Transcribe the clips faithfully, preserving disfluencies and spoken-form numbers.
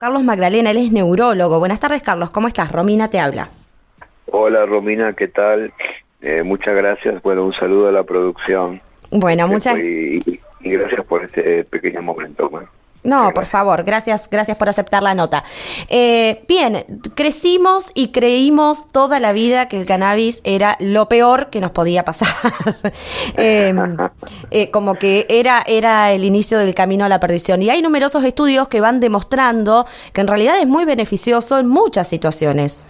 Carlos Magdalena, él es neurólogo. Buenas tardes, Carlos, ¿cómo estás? Romina te habla. Hola, Romina, ¿qué tal? Eh, muchas gracias. Bueno, un saludo a la producción. Bueno, muchas... Y, y, y gracias por este pequeño momento. Bueno, no, por gracias. favor, gracias, gracias por aceptar la nota. Eh, bien, crecimos y creímos toda la vida que el cannabis era lo peor que nos podía pasar. eh, eh, como que era, era el inicio del camino a la perdición. Y hay numerosos estudios que van demostrando que en realidad es muy beneficioso en muchas situaciones.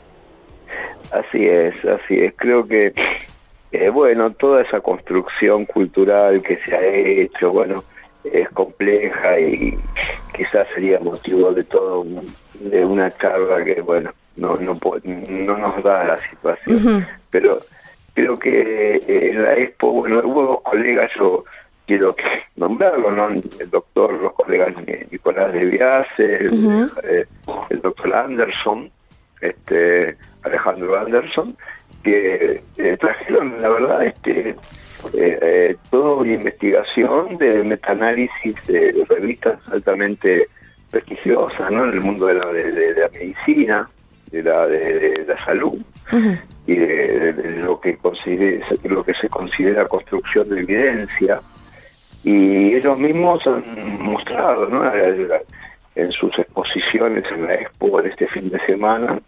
Así es, así es. Creo que, eh, bueno, toda esa construcción cultural que se ha hecho, bueno, es compleja y quizás sería motivo de todo un, de una charla que, bueno, no no no nos da la situación. Uh-huh. Pero creo que eh, en la Expo, bueno, hubo dos colegas, yo quiero nombrarlo, ¿no? El doctor, los colegas Nicolás de Biase, el, uh-huh. eh, el doctor Anderson, este Alejandro Anderson, que eh, trajeron, la verdad, este eh, eh, toda una investigación de metaanálisis de revistas altamente prestigiosas, ¿no? En el mundo de la, de, de, de la medicina, de la, de, de la salud, uh-huh. y de, de, de lo que considera, lo que se considera construcción de evidencia, y ellos mismos han mostrado, ¿no? En sus exposiciones en la Expo de este fin de semana,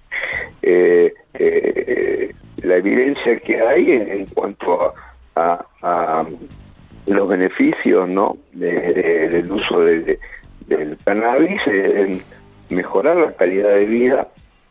eh, eh, la evidencia que hay en, en cuanto a, a, a los beneficios, ¿no? de, de, del uso de, de, del cannabis en mejorar la calidad de vida,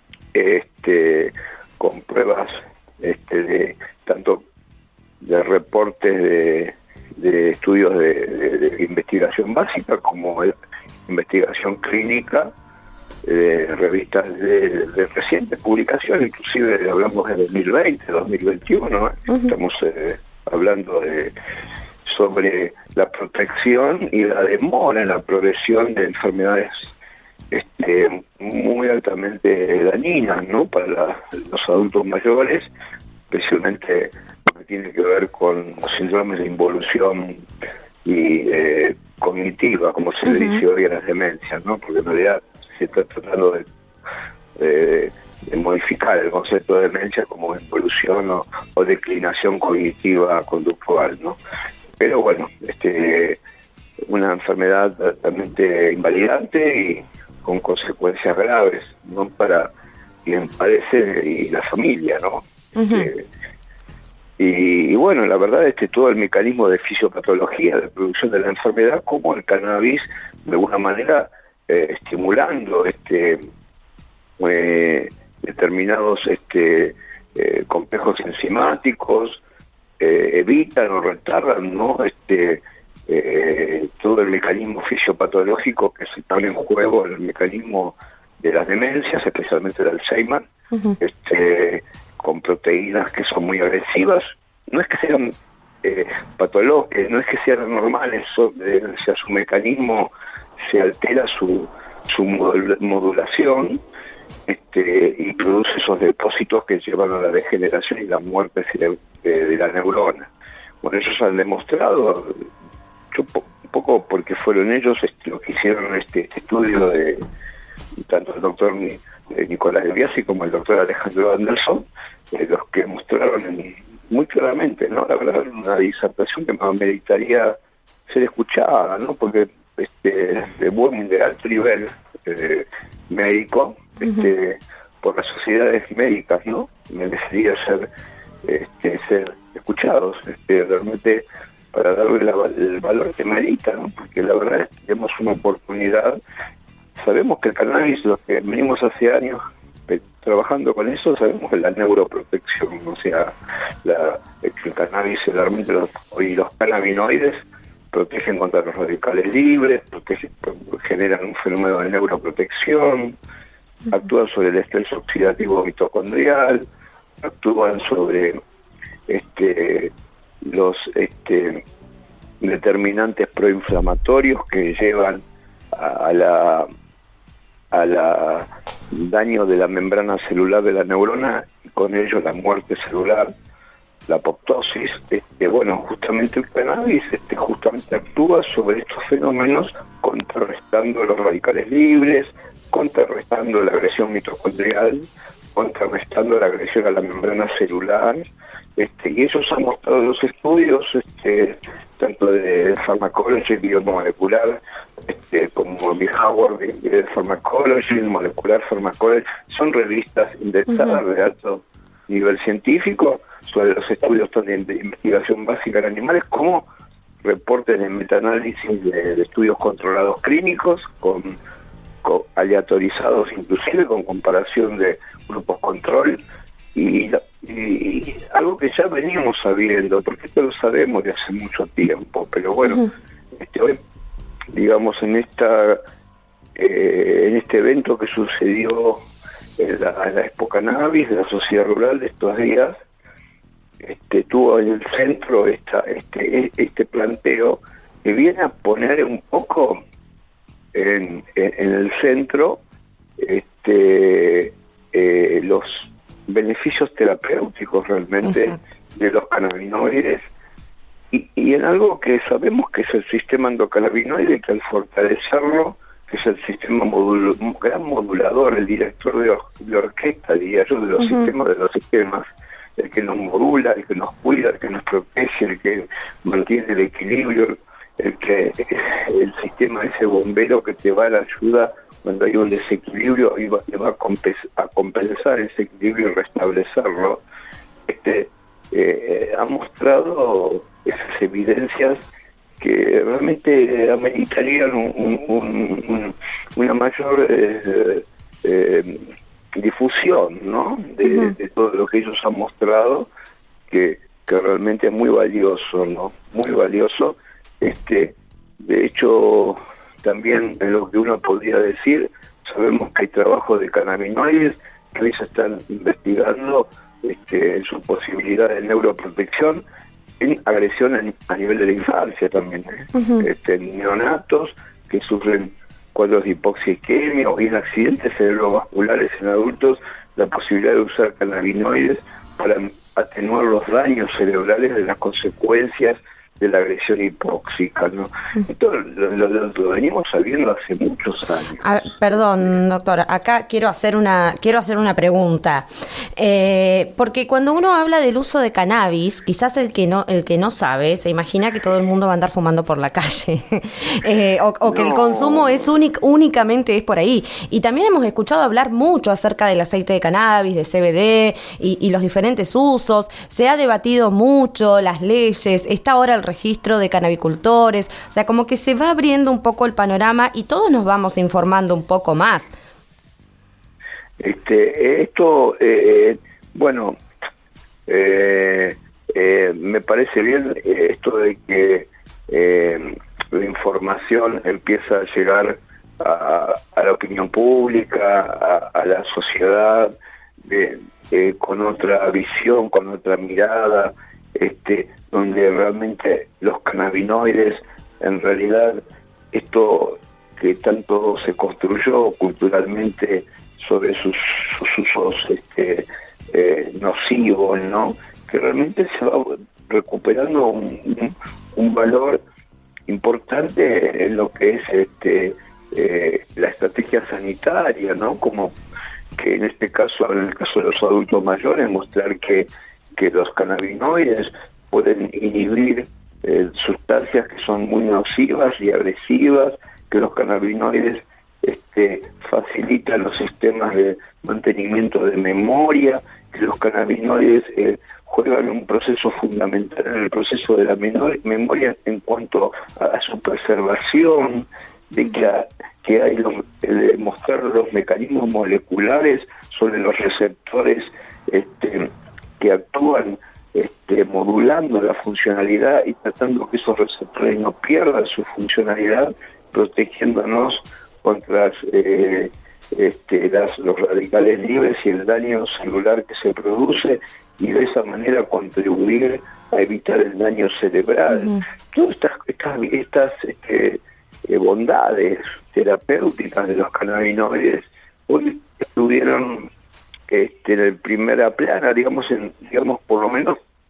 este, con pruebas este, de tanto de reportes de, de estudios de, de, de investigación básica como de investigación clínica, de revistas de, de reciente publicación, inclusive hablamos de dos mil veinte, dos mil veintiuno, ¿eh? Uh-huh. Estamos eh, hablando de sobre la protección y la demora en la progresión de enfermedades este, muy altamente dañinas, ¿no? Para la, los adultos mayores, especialmente lo que tiene que ver con los síndromes de involución y eh, cognitiva, como se uh-huh. le dice hoy a las demencias, ¿no? Porque en realidad se está tratando de, de, de modificar el concepto de demencia como evolución o, o declinación cognitiva conductual, ¿no? Pero bueno, este una enfermedad totalmente invalidante y con consecuencias graves, ¿no? Para quien padece y la familia, ¿no? Uh-huh. Eh, y, y bueno, la verdad, este todo el mecanismo de fisiopatología, de producción de la enfermedad, como el cannabis, de alguna manera, Eh, estimulando este eh, determinados este eh, complejos enzimáticos, eh, evitan o retardan, ¿no? este eh, todo el mecanismo fisiopatológico que se pone en juego en el mecanismo de las demencias, especialmente del Alzheimer, uh-huh. este con proteínas que son muy agresivas. No es que sean eh, patológicas, no es que sean normales, son, eh, o sea, su mecanismo se altera su su modulación este, y produce esos depósitos que llevan a la degeneración y la muerte de, de, de la neurona. Bueno, ellos han demostrado, yo po, un poco porque fueron ellos este, los que hicieron este, este estudio de tanto el doctor Nicolás de Biasi como el doctor Alejandro Anderson, eh, los que mostraron muy claramente, ¿no? La verdad, una disertación que me meritaría ser escuchada, ¿no? Porque este de buen de alto nivel eh, médico, este uh-huh. por las sociedades médicas, ¿no? Merecería ser este ser escuchados, este realmente para darle la, el valor que merita, ¿no? Porque la verdad es que tenemos una oportunidad. Sabemos que el cannabis, los que venimos hace años eh, trabajando con eso, sabemos que la neuroprotección, o sea, la, el cannabis, realmente los, y los cannabinoides protegen contra los radicales libres, protegen, generan un fenómeno de neuroprotección, uh-huh. actúan sobre el estrés oxidativo mitocondrial, actúan sobre este los este determinantes proinflamatorios que llevan a, a la a la daño de la membrana celular de la neurona y con ello la muerte celular. la apoptosis, este, bueno, justamente el cannabis este, justamente actúa sobre estos fenómenos contrarrestando los radicales libres, contrarrestando la agresión mitocondrial, contrarrestando la agresión a la membrana celular, este, y eso se ha mostrado en los estudios, este, tanto de Pharmacology biomolecular, este, como mi Howard de, de Pharmacology, Molecular Pharmacology, son revistas indexadas uh-huh. de alto nivel científico sobre los estudios de investigación básica en animales, como reportes de metaanálisis de, de estudios controlados clínicos, con, con aleatorizados inclusive, con comparación de grupos control, y, y algo que ya venimos sabiendo, porque esto lo sabemos de hace mucho tiempo, pero bueno, uh-huh. este, hoy, digamos, en esta eh, en este evento que sucedió en la, en la Expo Cannabis de la Sociedad Rural de estos días, este, tuvo en el centro esta, este, este planteo que viene a poner un poco en, en, en el centro este, eh, los beneficios terapéuticos realmente Exacto. de los cannabinoides y, y en algo que sabemos que es el sistema endocannabinoide, que al fortalecerlo, que es el sistema modul, gran modulador, el director de, or, de orquesta, diría yo, de los uh-huh. sistemas de los sistemas, el que nos modula, el que nos cuida, el que nos protege, el que mantiene el equilibrio, el que el sistema ese bombero que te va a la ayuda cuando hay un desequilibrio y va, va a, compens- a compensar ese equilibrio y restablecerlo. Este eh, ha mostrado esas evidencias que realmente ameritarían un, un, un, un, una mayor eh, eh, difusión, ¿no? De, uh-huh. de todo lo que ellos han mostrado, que, que realmente es muy valioso, ¿no? Muy valioso. Este, de hecho, también en lo que uno podría decir, sabemos que hay trabajos de cannabinoides que hoy se están investigando este, su posibilidad de neuroprotección en agresión a, a nivel de la infancia también, ¿eh? Uh-huh. este, neonatos que sufren cuadros de hipoxia isquemia o bien accidentes cerebrovasculares en adultos, la posibilidad de usar cannabinoides para atenuar los daños cerebrales de las consecuencias de la agresión hipóxica, ¿no? Esto lo, lo, lo, lo venimos sabiendo hace muchos años. A, perdón, doctora, acá quiero hacer una quiero hacer una pregunta, eh, porque cuando uno habla del uso de cannabis, quizás el que no el que no sabe se imagina que todo el mundo va a andar fumando por la calle, eh, o, o que no. el consumo es únic, únicamente es por ahí. Y también hemos escuchado hablar mucho acerca del aceite de cannabis, de C B D y, y los diferentes usos. Se ha debatido mucho las leyes. Está ahora el registro de cannabicultores, o sea, como que se va abriendo un poco el panorama y todos nos vamos informando un poco más. Este, esto, eh, bueno, eh, eh, me parece bien eh, esto de que eh, la información empieza a llegar a, a la opinión pública, a, a la sociedad, de, de, con otra visión, con otra mirada, este donde realmente los cannabinoides, en realidad, esto que tanto se construyó culturalmente sobre sus, sus usos este, eh, nocivos, ¿no? Que realmente se va recuperando un, un, un valor importante en lo que es este eh, la estrategia sanitaria, ¿no? Como que en este caso, en el caso de los adultos mayores, mostrar que, que los cannabinoides pueden inhibir eh, sustancias que son muy nocivas y agresivas, que los cannabinoides este, facilitan los sistemas de mantenimiento de memoria, que los cannabinoides eh, juegan un proceso fundamental en el proceso de la menor, memoria en cuanto a, a su preservación, de que, a, que hay los, de mostrar los mecanismos moleculares sobre los receptores este, que actúan Este, modulando la funcionalidad y tratando que esos receptores no pierdan su funcionalidad, protegiéndonos contra eh, este, las, los radicales libres y el daño celular que se produce, y de esa manera contribuir a evitar el daño cerebral. Uh-huh. Todas estas, estas, estas este, eh, bondades terapéuticas de los cannabinoides hoy estuvieron Este, en el primera plana, digamos, en, digamos por lo menos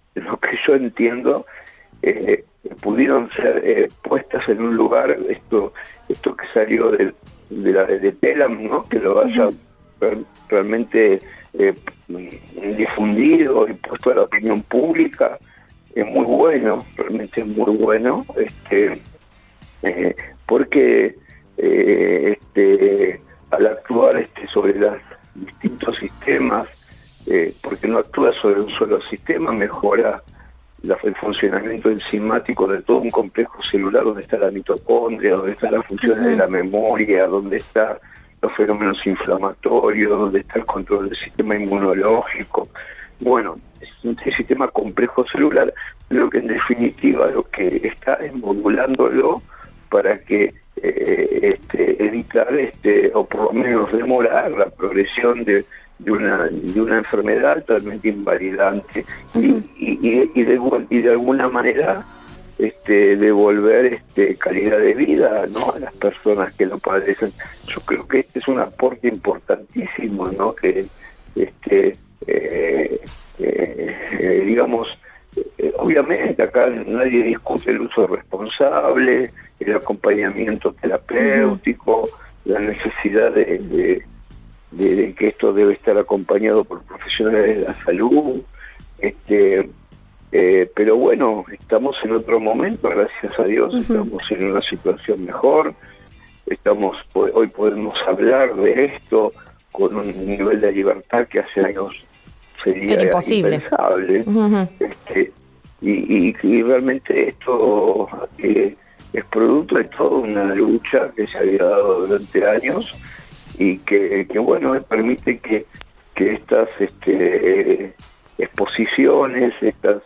lo que yo entiendo, eh, pudieron ser eh, puestas en un lugar, esto esto que salió de, de la de Telam, ¿no? Que lo haya uh-huh. realmente eh, difundido y puesto a la opinión pública, es muy bueno, realmente es muy bueno, este eh, porque eh, este al actuar este sobre los distintos sistemas, eh, porque no actúa sobre un solo sistema, mejora la, el funcionamiento enzimático de todo un complejo celular, donde está la mitocondria, donde están las funciones uh-huh. de la memoria, donde están los fenómenos inflamatorios, donde está el control del sistema inmunológico. Bueno, es un sistema complejo celular, pero que en definitiva lo que está es modulándolo para que eh, este, evitar este o por lo menos demorar la progresión de, de una de una enfermedad totalmente invalidante uh-huh. y, y, y, de, y de alguna manera este devolver este calidad de vida, ¿no?, a las personas que lo padecen. Yo creo que este es un aporte importantísimo, ¿no?, que este eh, eh, eh, digamos eh, obviamente acá nadie discute el uso responsable, el acompañamiento terapéutico, uh-huh. la necesidad de, de, de, de que esto debe estar acompañado por profesionales de la salud, este eh, pero bueno, estamos en otro momento, gracias a Dios, uh-huh. estamos en una situación mejor, estamos hoy podemos hablar de esto con un nivel de libertad que hace años sería era imposible. Impensable, uh-huh. este, y, y, y realmente esto eh, es producto de toda una lucha que se había dado durante años y que, que bueno, permite que, que estas este, eh, exposiciones, estas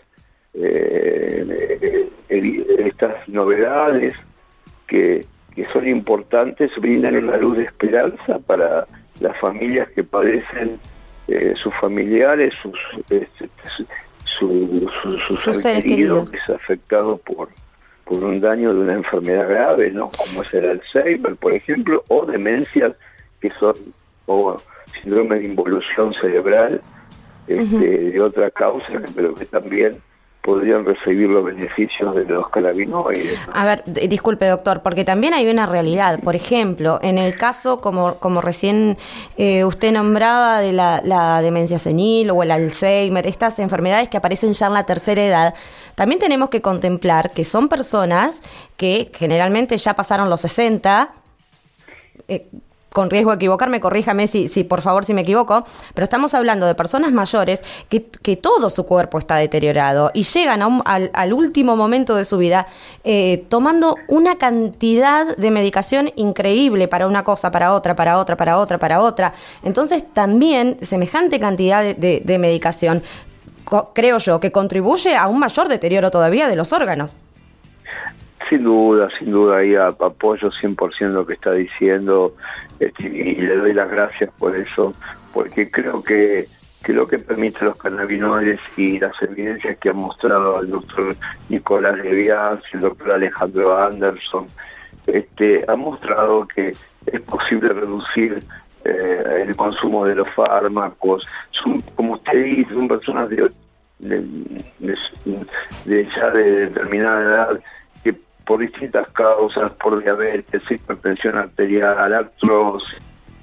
eh, eh, estas novedades que, que son importantes, brindan una luz de esperanza para las familias que padecen, eh, sus familiares, sus este, su, su, sus, sus seres queridos, que es afectado por por un daño de una enfermedad grave, ¿no?, como es el Alzheimer, por ejemplo, o demencias que son, o síndrome de involución cerebral, este, uh-huh. de otra causa, pero que también podrían recibir los beneficios de los cannabinoides, ¿no? A ver, d- disculpe doctor, porque también hay una realidad. Por ejemplo, en el caso, como como recién eh, usted nombraba, de la, la demencia senil o el Alzheimer, estas enfermedades que aparecen ya en la tercera edad, también tenemos que contemplar que son personas que generalmente ya pasaron los sesenta, eh, con riesgo de equivocarme, corríjame si, si por favor si me equivoco, pero estamos hablando de personas mayores que, que todo su cuerpo está deteriorado y llegan a un, al, al último momento de su vida eh, tomando una cantidad de medicación increíble para una cosa, para otra, para otra, para otra, para otra. Entonces también semejante cantidad de, de, de medicación, co- creo yo, que contribuye a un mayor deterioro todavía de los órganos. Sin duda, sin duda, ahí apoyo cien por ciento lo que está diciendo, este, y le doy las gracias por eso, porque creo que, que lo que permite los cannabinoides y las evidencias que ha mostrado el doctor Nicolás Levias, el doctor Alejandro Anderson, este, ha mostrado que es posible reducir eh, el consumo de los fármacos. Son, como usted dice, son personas de, de, de, de ya de determinada edad, por distintas causas, por diabetes, hipertensión arterial, artrosis.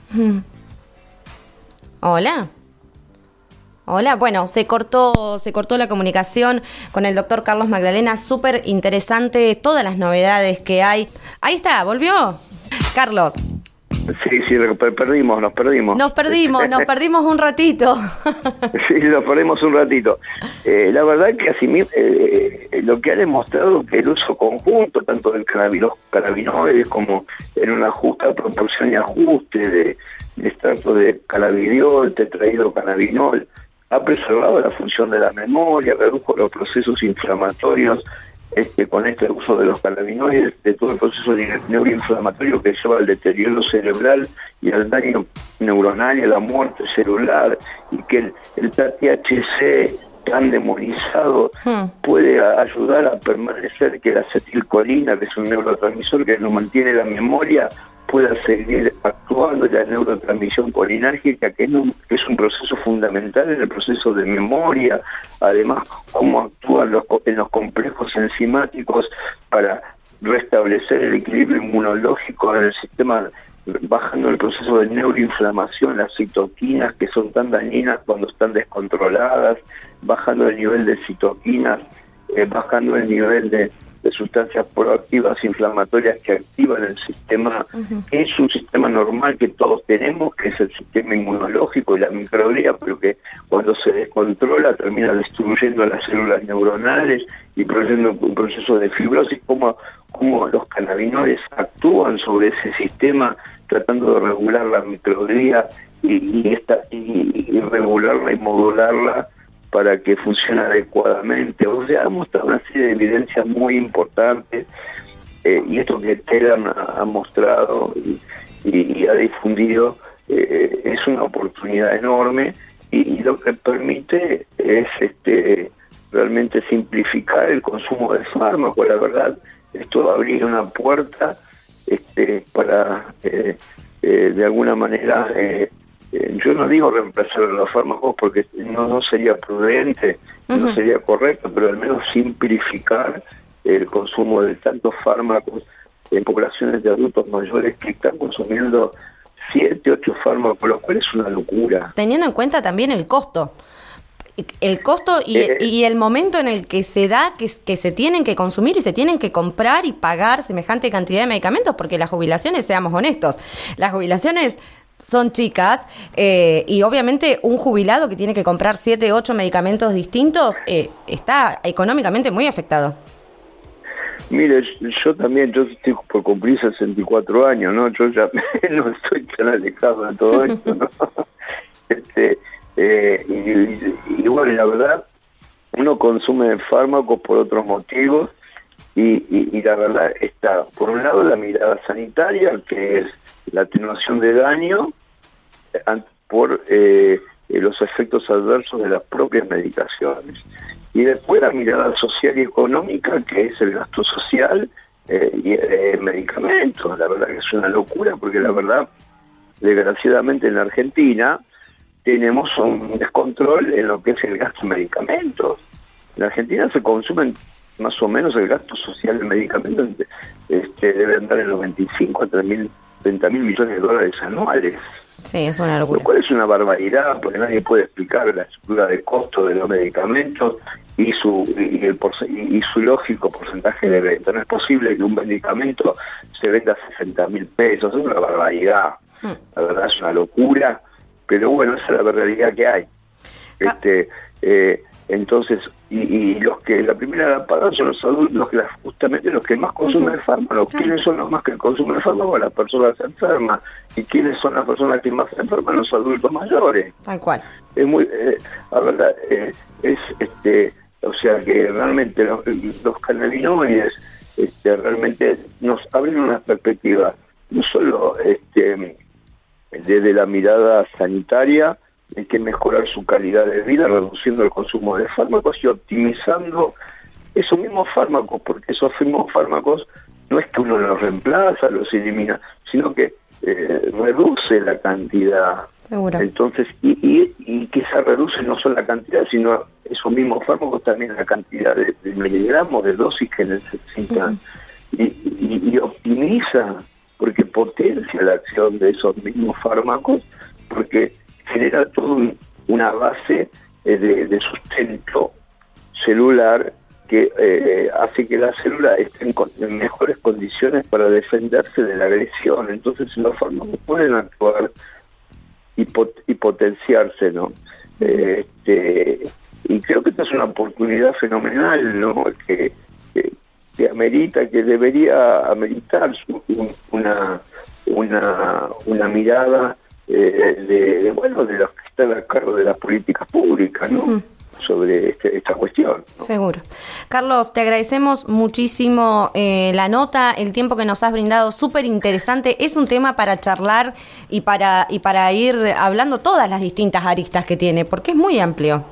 Hola. Hola, bueno, se cortó, se cortó la comunicación con el doctor Carlos Magdalena, súper interesante, todas las novedades que hay. Ahí está, ¿volvió? Carlos. Sí, sí, perdimos, nos perdimos. Nos perdimos, nos perdimos un ratito. Sí, nos perdimos un ratito. Eh, la verdad que así eh, lo que ha demostrado que el uso conjunto, tanto del cannabinoides como en una justa proporción y ajuste de, de extracto de cannabidiol, tetrahidrocannabinol, ha preservado la función de la memoria, redujo los procesos inflamatorios, Este, con este uso de los cannabinoides, de todo el proceso neuroinflamatorio que lleva al deterioro cerebral y al daño neuronal y a la muerte celular, y que el, el T H C tan demonizado hmm. puede ayudar a permanecer, que la acetilcolina, que es un neurotransmisor que nos mantiene la memoria, pueda seguir actuando la neurotransmisión colinérgica, que es un, que es un proceso fundamental en el proceso de memoria, además cómo actúan los, en los complejos enzimáticos para restablecer el equilibrio inmunológico en el sistema, bajando el proceso de neuroinflamación, las citoquinas que son tan dañinas cuando están descontroladas, bajando el nivel de citoquinas, eh, bajando el nivel de de sustancias proactivas inflamatorias que activan el sistema, uh-huh. que es un sistema normal que todos tenemos, que es el sistema inmunológico y la microbiota, pero que cuando se descontrola termina destruyendo las células neuronales y produciendo un proceso de fibrosis, como, como los cannabinoides actúan sobre ese sistema tratando de regular la microbiota y, y, esta, y, y regularla y modularla para que funcione adecuadamente. O sea, ha mostrado una serie de evidencias muy importantes, eh, y esto que Telam ha, ha mostrado y, y, y ha difundido eh, es una oportunidad enorme, y, y lo que permite es este realmente simplificar el consumo de fármacos. La verdad, esto abrir una puerta este para eh, eh, de alguna manera eh, yo no digo reemplazar los fármacos porque no, no sería prudente, uh-huh. no sería correcto, pero al menos simplificar el consumo de tantos fármacos en poblaciones de adultos mayores que están consumiendo siete, ocho fármacos, lo cual es una locura. Teniendo en cuenta también el costo. El costo y, eh, y el momento en el que se da que, que se tienen que consumir y se tienen que comprar y pagar semejante cantidad de medicamentos, porque las jubilaciones, seamos honestos, las jubilaciones son chicas, eh, y obviamente un jubilado que tiene que comprar siete, ocho medicamentos distintos eh, está económicamente muy afectado. Mire, yo también, yo estoy por cumplir sesenta y cuatro años, ¿no? Yo ya no estoy tan alejado de todo esto, ¿no? este, eh, y, y, y bueno, la verdad, uno consume fármacos por otros motivos, y, y, y la verdad está, por un lado, la mirada sanitaria, que es la atenuación de daño por eh, los efectos adversos de las propias medicaciones, y después la mirada social y económica, que es el gasto social eh, y eh, medicamentos. La verdad que es una locura, porque la verdad, desgraciadamente en la Argentina tenemos un descontrol en lo que es el gasto en medicamentos. En la Argentina se consumen más o menos el gasto social de medicamentos, este, debe andar en los veinticinco a treinta mil millones de dólares anuales. Sí, es una locura. Lo cual es una barbaridad, porque nadie puede explicar la estructura de costo de los medicamentos y su y, el porce- y su lógico porcentaje de venta. No es posible que un medicamento se venda a sesenta mil pesos, es una barbaridad. Hmm. La verdad es una locura, pero bueno, esa es la realidad que hay. Este, eh, entonces, y, y los que la primera la pagan son los adultos, los que justamente los que más consumen uh-huh. fármacos. ¿Quiénes son los más que consumen fármacos? Las personas enfermas. ¿Y quiénes son las personas que más se enferman? Los adultos mayores. Tal cual. Es muy, eh, la verdad, eh, es, este, o sea que realmente los, los cannabinoides este, realmente nos abren una perspectiva, no solo este, desde la mirada sanitaria, hay que mejorar su calidad de vida reduciendo el consumo de fármacos y optimizando esos mismos fármacos, porque esos mismos fármacos no es que uno los reemplaza, los elimina, sino que eh, reduce la cantidad. Seguro. Entonces, y, y, y quizá reduce no solo la cantidad, sino esos mismos fármacos también la cantidad de, de miligramos de dosis que necesitan. Uh-huh. y, y, y optimiza, porque potencia la acción de esos mismos fármacos, porque genera toda un, una base eh, de, de sustento celular que eh, hace que la célula esté en, en mejores condiciones para defenderse de la agresión. Entonces los fármacos pueden actuar y, pot, y potenciarse, ¿no? Eh, este, y creo que esta es una oportunidad fenomenal, ¿no? Que, que, que amerita, que debería ameritar su, un, una, una, una mirada Eh, de, de bueno de los que están a cargo de las políticas públicas, ¿no? Uh-huh. Sobre este, esta cuestión, ¿no? Seguro. Carlos, te agradecemos muchísimo eh, la nota, el tiempo que nos has brindado, súper interesante. Es un tema para charlar y para y para ir hablando todas las distintas aristas que tiene, porque es muy amplio.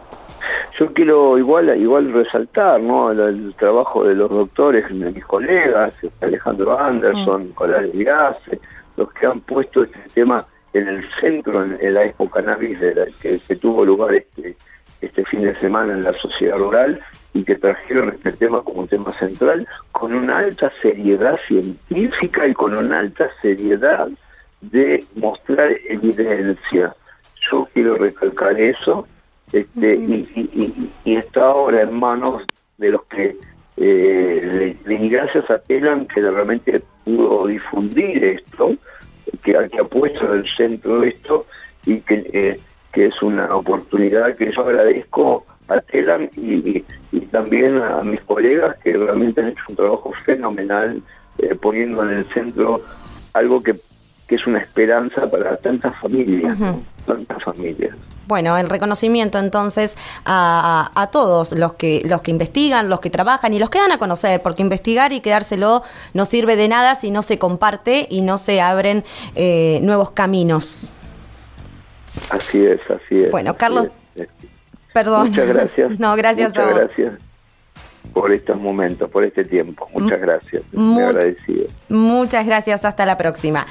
Yo quiero igual igual resaltar, ¿no? el, el trabajo de los doctores, de mis colegas, Alejandro Anderson, uh-huh. Colales Díaz, los que han puesto este tema en el centro, en, en la Expo Cannabis de la, que, que tuvo lugar este, este fin de semana en la sociedad rural, y que trajeron este tema como un tema central, con una alta seriedad científica y con una alta seriedad de mostrar evidencia. Yo quiero recalcar eso, este, uh-huh. y, y, y está ahora en manos de los que, eh, le, le, gracias a Telam, que realmente pudo difundir esto, que, que ha puesto en el centro esto, y que, eh, que es una oportunidad que yo agradezco a Telam y, y, y también a mis colegas que realmente han hecho un trabajo fenomenal, eh, poniendo en el centro algo que, que es una esperanza para tantas familias, uh-huh. ¿no? tantas familias. Bueno, el reconocimiento entonces a, a, a todos los que los que investigan, los que trabajan y los que dan a conocer, porque investigar y quedárselo no sirve de nada si no se comparte y no se abren eh, nuevos caminos. Así es, así es. Bueno, Carlos, es. perdón. Muchas gracias. No, gracias Muchas a vos. gracias por estos momentos, por este tiempo. Muchas gracias. Muy agradecido. Muchas gracias. Hasta la próxima.